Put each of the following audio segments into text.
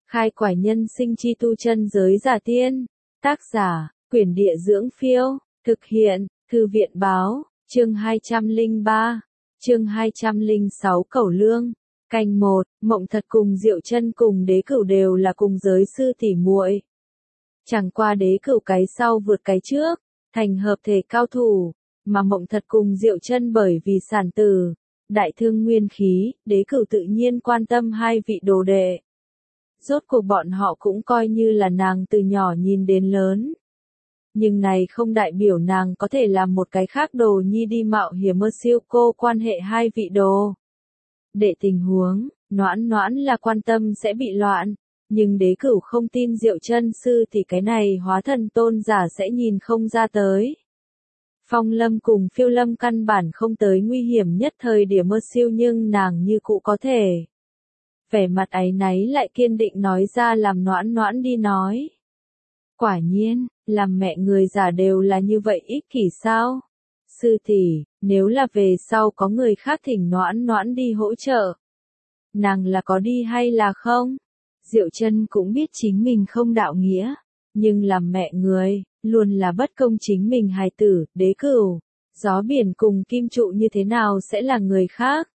Khai quải nhân sinh chi tu chân giới giả tiên. Tác giả, Quyển Địa Dưỡng Phiêu. Thực hiện, Thư viện Báo. Chương 203. Chương 206 Cẩu Lương. Canh 1, Mộng Thật cùng Diệu Chân cùng Đế Cửu đều là cùng giới sư tỷ muội. Chẳng qua Đế Cửu cái sau vượt cái trước, thành hợp thể cao thủ, mà Mộng Thật cùng Diệu Chân bởi vì sản tử, đại thương nguyên khí, Đế Cửu tự nhiên quan tâm hai vị đồ đệ. Rốt cuộc bọn họ cũng coi như là nàng từ nhỏ nhìn đến lớn. Nhưng này không đại biểu nàng có thể làm một cái khác đồ nhi đi mạo hiểm mơ siêu cô quan hệ hai vị đồ. Để tình huống, Noãn là quan tâm sẽ bị loạn, nhưng Đế Cửu không tin Diệu Chân sư thì cái này hóa thần tôn giả sẽ nhìn không ra tới. Phong Lâm cùng Phiêu Lâm căn bản không tới nguy hiểm nhất thời điểm mơ siêu nhưng nàng như cũ có thể. Vẻ mặt áy náy lại kiên định nói ra làm Noãn đi nói. Quả nhiên, làm mẹ người già đều là như vậy ích kỷ sao? Sư tỷ, nếu là về sau có người khác thỉnh Noãn đi hỗ trợ, nàng là có đi hay là không? Diệu Chân cũng biết chính mình không đạo nghĩa, nhưng làm mẹ người, luôn là bất công chính mình hài tử, Đế Cửu, gió biển cùng kim trụ như thế nào sẽ là người khác?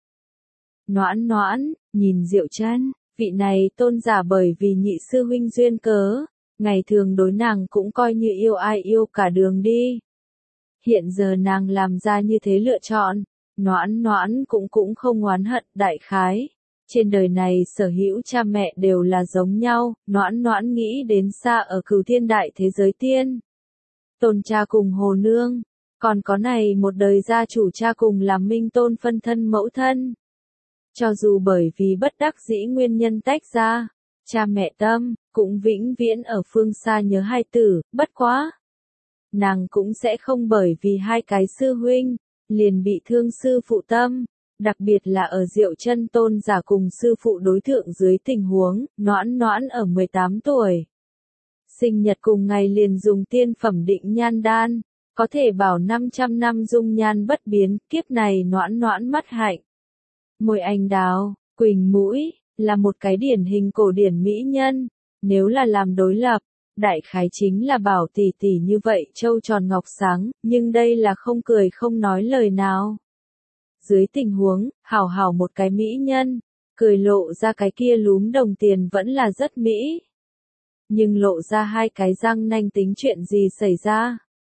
Noãn, nhìn Diệu Chân, vị này tôn giả bởi vì nhị sư huynh duyên cớ, ngày thường đối nàng cũng coi như yêu ai yêu cả đường đi. Hiện giờ nàng làm ra như thế lựa chọn, Noãn cũng không oán hận, đại khái. Trên đời này sở hữu cha mẹ đều là giống nhau, Noãn nghĩ đến xa ở Cửu Thiên đại thế giới tiên. Tôn cha cùng Hồ Nương, còn có này một đời gia chủ cha cùng làm Minh Tôn phân thân mẫu thân. Cho dù bởi vì bất đắc dĩ nguyên nhân tách ra, cha mẹ tâm, cũng vĩnh viễn ở phương xa nhớ hai tử, bất quá. Nàng cũng sẽ không bởi vì hai cái sư huynh, liền bị thương sư phụ tâm, đặc biệt là ở Diệu Chân tôn giả cùng sư phụ đối thượng dưới tình huống, Noãn ở 18 tuổi. Sinh nhật cùng ngày liền dùng tiên phẩm định nhan đan, có thể bảo 500 năm dung nhan bất biến, kiếp này Noãn mắt hạnh. Môi anh đào, quỳnh mũi, là một cái điển hình cổ điển mỹ nhân, nếu là làm đối lập, đại khái chính là bảo tỷ như vậy trâu tròn ngọc sáng, nhưng đây là không cười không nói lời nào. Dưới tình huống, hảo một cái mỹ nhân, cười lộ ra cái kia lúm đồng tiền vẫn là rất mỹ. Nhưng lộ ra hai cái răng nanh tính chuyện gì xảy ra?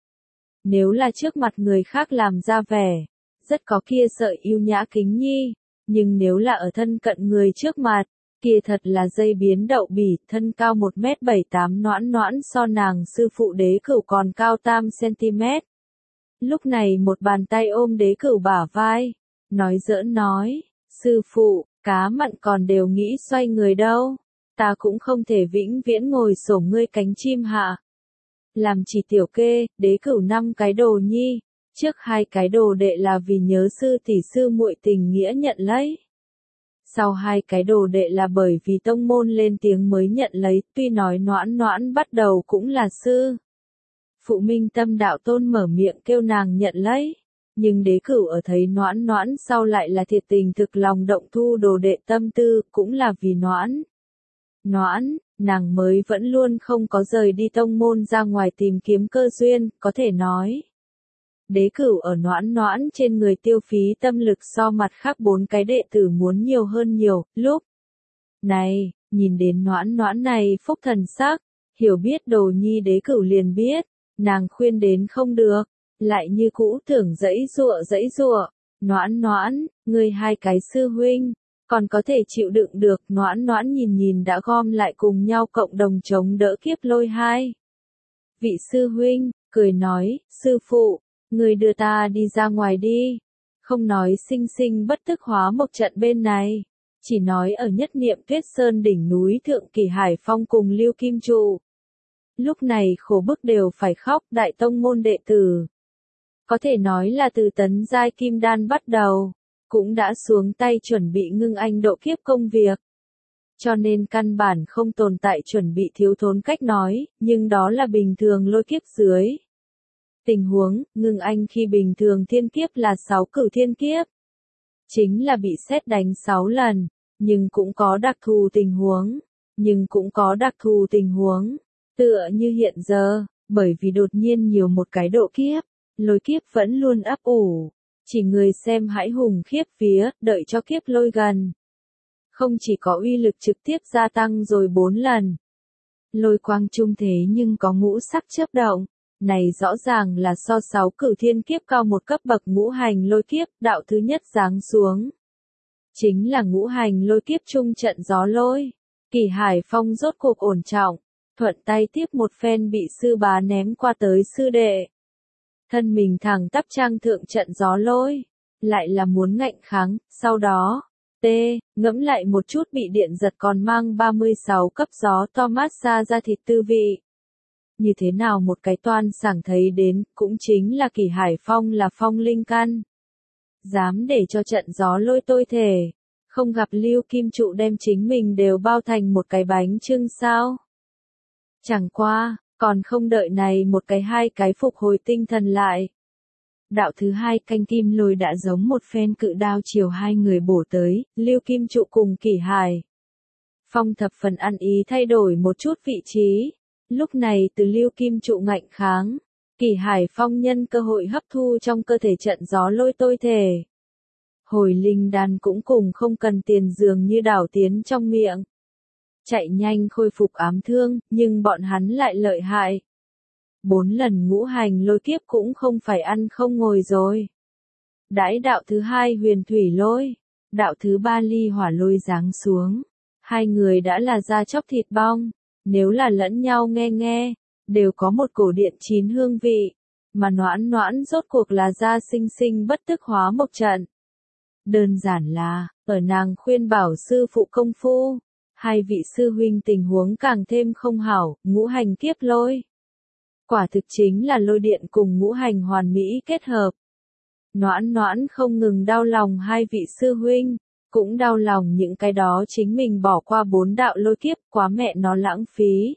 Nếu là trước mặt người khác làm ra vẻ, rất có kia sợi yêu nhã kính nhi, nhưng nếu là ở thân cận người trước mặt, kia thật là dây biến đậu bỉ, thân cao 1m78 Noãn so nàng sư phụ Đế Cửu còn cao 8cm. Lúc này một bàn tay ôm Đế Cửu bả vai, nói giỡn nói, sư phụ, cá mặn còn đều nghĩ xoay người đâu, ta cũng không thể vĩnh viễn ngồi xổm ngươi cánh chim hạ. Làm chỉ tiểu kê, Đế Cửu 5 cái đồ nhi, trước 2 cái đồ đệ là vì nhớ sư tỷ sư muội tình nghĩa nhận lấy. Sau 2 cái đồ đệ là bởi vì tông môn lên tiếng mới nhận lấy, tuy nói Noãn bắt đầu cũng là sư. Phụ Minh Tâm đạo tôn mở miệng kêu nàng nhận lấy, nhưng Đế Cửu ở thấy Noãn sau lại là thiệt tình thực lòng động thu đồ đệ tâm tư, cũng là vì Noãn, nàng mới vẫn luôn không có rời đi tông môn ra ngoài tìm kiếm cơ duyên, có thể nói. Đế Cửu ở Noãn trên người tiêu phí tâm lực so mặt khác 4 cái đệ tử muốn nhiều hơn nhiều, lúc này, nhìn đến Noãn này phúc thần sắc, hiểu biết đồ nhi Đế Cửu liền biết, nàng khuyên đến không được, lại như cũ tưởng dãy giụa, Noãn, ngươi 2 cái sư huynh, còn có thể chịu đựng được, Noãn nhìn đã gom lại cùng nhau cộng đồng chống đỡ kiếp lôi 2. Vị sư huynh, cười nói, sư phụ, người đưa ta đi ra ngoài đi, không nói sinh bất tức hóa một trận bên này, chỉ nói ở nhất niệm Tuyết Sơn đỉnh núi Thượng Kỳ Hải Phong cùng Lưu Kim Trụ. Lúc này khổ bức đều phải khóc, đại tông môn đệ tử. Có thể nói là từ tấn giai kim đan bắt đầu, cũng đã xuống tay chuẩn bị ngưng anh độ kiếp công việc. Cho nên căn bản không tồn tại chuẩn bị thiếu thốn cách nói, nhưng đó là bình thường lôi kiếp dưới. Tình huống, ngưng anh khi bình thường thiên kiếp là 6 cửu thiên kiếp. Chính là bị sét đánh 6 lần, nhưng cũng có đặc thù tình huống. nhưng cũng có đặc thù tình huống, tựa như hiện giờ, bởi vì đột nhiên nhiều một cái độ kiếp, lôi kiếp vẫn luôn ấp ủ, chỉ người xem hãi hùng khiếp vía, đợi cho kiếp lôi gần. Không chỉ có uy lực trực tiếp gia tăng rồi 4 lần. Lôi quang trung thế nhưng có ngũ sắc chớp động, này rõ ràng là so 6 cửu thiên kiếp cao một cấp bậc ngũ hành lôi kiếp, đạo thứ nhất giáng xuống. Chính là ngũ hành lôi kiếp trung trận gió lôi. Kỳ Hải Phong rốt cuộc ổn trọng, thuận tay tiếp một phen bị sư bá ném qua tới sư đệ. Thân mình thẳng tắp trang thượng trận gió lôi, lại là muốn ngạnh kháng, sau đó, ngẫm lại một chút bị điện giật còn mang 36 cấp gió to mát xa ra thịt tư vị. Như thế nào một cái toan sảng thấy đến, cũng chính là Kỳ Hải Phong là phong linh căn. Dám để cho trận gió lôi tôi thể, không gặp Lưu Kim Trụ đem chính mình đều bao thành một cái bánh chưng sao. Chẳng qua, còn không đợi này một cái hai cái phục hồi tinh thần lại. Đạo thứ hai canh kim lôi đã giống một phen cự đao chiều hai người bổ tới, Lưu Kim Trụ cùng Kỳ Hải Phong thập phần ăn ý thay đổi một chút vị trí. Lúc này từ Lưu Kim Trụ ngạnh kháng, Kỳ Hải Phong nhân cơ hội hấp thu trong cơ thể trận gió lôi tôi thể. Hồi linh đan cũng cùng không cần tiền dường như đảo tiến trong miệng. Chạy nhanh khôi phục ám thương, nhưng bọn hắn lại lợi hại. 4 lần ngũ hành lôi kiếp cũng không phải ăn không ngồi rồi. Đãi đạo thứ hai huyền thủy lôi, đạo thứ ba ly hỏa lôi giáng xuống. Hai người đã là da chóc thịt bong, nếu là lẫn nhau nghe, đều có một cổ điện chín hương vị, mà noãn rốt cuộc là da sinh sinh bất tức hóa mộc trận. Đơn giản là, ở nàng khuyên bảo sư phụ công phu, hai vị sư huynh tình huống càng thêm không hảo, ngũ hành kiếp lôi. Quả thực chính là lôi điện cùng ngũ hành hoàn mỹ kết hợp. Noãn không ngừng đau lòng hai vị sư huynh, cũng đau lòng những cái đó chính mình bỏ qua 4 đạo lôi kiếp, quá mẹ nó lãng phí.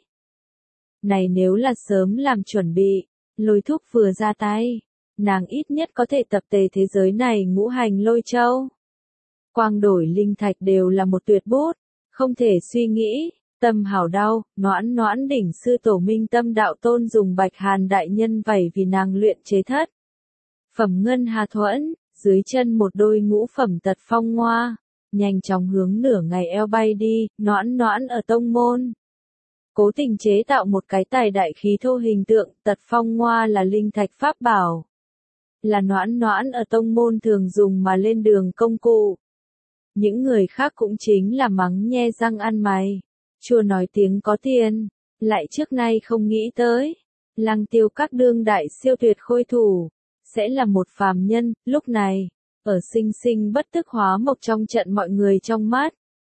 Này nếu là sớm làm chuẩn bị, lôi thúc vừa ra tay, nàng ít nhất có thể tập tề thế giới này ngũ hành lôi châu. Quang đổi linh thạch đều là một tuyệt bút, không thể suy nghĩ, tâm hảo đau, noãn đỉnh sư tổ minh tâm đạo tôn dùng bạch hàn đại nhân vảy vì nàng luyện chế thất. Phẩm ngân hà thuẫn, dưới chân một đôi ngũ phẩm tật phong ngoa, nhanh chóng hướng nửa ngày eo bay đi, noãn ở tông môn. Cố tình chế tạo một cái tài đại khí thô hình tượng, tật phong ngoa là linh thạch pháp bảo. Là noãn ở tông môn thường dùng mà lên đường công cụ. Những người khác cũng chính là mắng nhe răng ăn mày. Chua nói tiếng có tiền, lại trước nay không nghĩ tới. Lăng Tiêu các đương đại siêu tuyệt khôi thủ, sẽ là một phàm nhân, lúc này, ở sinh sinh bất tức hóa mộc trong trận mọi người trong mắt.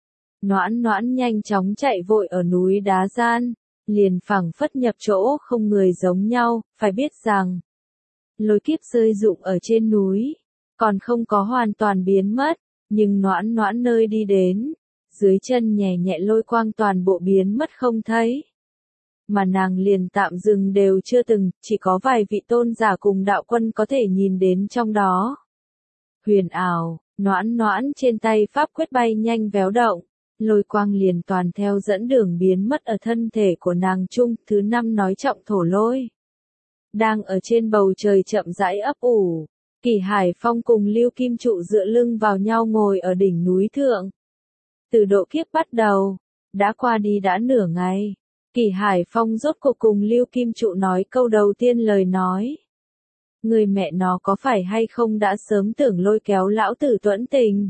Noãn nhanh chóng chạy vội ở núi đá gian, liền phẳng phất nhập chỗ không người giống nhau, phải biết rằng, lôi kiếp rơi rụng ở trên núi, còn không có hoàn toàn biến mất, nhưng noãn nơi đi đến, dưới chân nhẹ lôi quang toàn bộ biến mất không thấy. Mà nàng liền tạm dừng đều chưa từng, chỉ có vài vị tôn giả cùng đạo quân có thể nhìn đến trong đó. Huyền ảo, noãn trên tay pháp quyết bay nhanh véo động, lôi quang liền toàn theo dẫn đường biến mất ở thân thể của nàng trung, thứ 5 nói trọng thổ lôi. Đang ở trên bầu trời chậm rãi ấp ủ, Kỳ Hải Phong cùng Lưu Kim Trụ dựa lưng vào nhau ngồi ở đỉnh núi thượng. Từ độ kiếp bắt đầu, đã qua đi đã nửa ngày, Kỳ Hải Phong rốt cuộc cùng Lưu Kim Trụ nói câu đầu tiên lời nói. Người mẹ nó có phải hay không đã sớm tưởng lôi kéo lão tử tuẫn tình.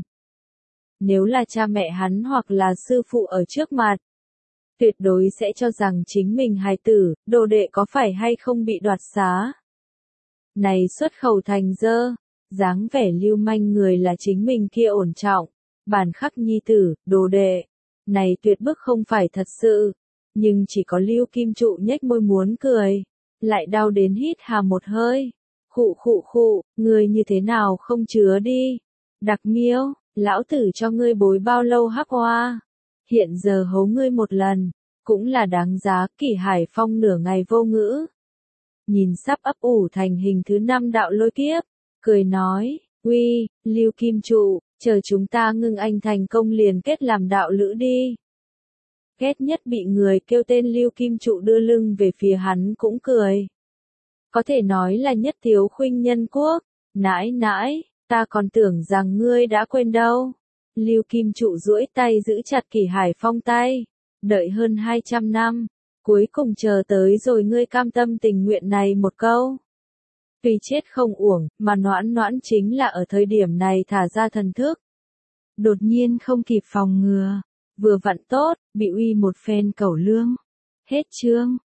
Nếu là cha mẹ hắn hoặc là sư phụ ở trước mặt, tuyệt đối sẽ cho rằng chính mình hài tử, đồ đệ có phải hay không bị đoạt xá. Này xuất khẩu thành dơ, dáng vẻ lưu manh người là chính mình kia ổn trọng, bản khắc nhi tử, đồ đệ. Này tuyệt bức không phải thật sự, nhưng chỉ có Lưu Kim Trụ nhếch môi muốn cười, lại đau đến hít hà một hơi. Khụ, người như thế nào không chứa đi. Đặc miêu, lão tử cho ngươi bối bao lâu hắc hoa. Hiện giờ hấu ngươi một lần, cũng là đáng giá. Kỳ Hải Phong nửa ngày vô ngữ. Nhìn sắp ấp ủ thành hình thứ 5 đạo lôi kiếp, cười nói, uy, Lưu Kim Trụ, chờ chúng ta ngưng anh thành công liền kết làm đạo lữ đi. ghét nhất bị người kêu tên Lưu Kim Trụ đưa lưng về phía hắn cũng cười. Có thể nói là nhất thiếu khuynh nhân quốc. Nãi nãi, ta còn tưởng rằng ngươi đã quên đâu. Lưu Kim Trụ duỗi tay giữ chặt Kỷ Hải Phong tay. Đợi hơn 200 năm, cuối cùng chờ tới rồi ngươi cam tâm tình nguyện này một câu. Tuy chết không uổng, mà Noãn Noãn chính là ở thời điểm này thả ra thần thức. Đột nhiên không kịp phòng ngừa, vừa vặn tốt, bị uy một phen cẩu lương. Hết chương.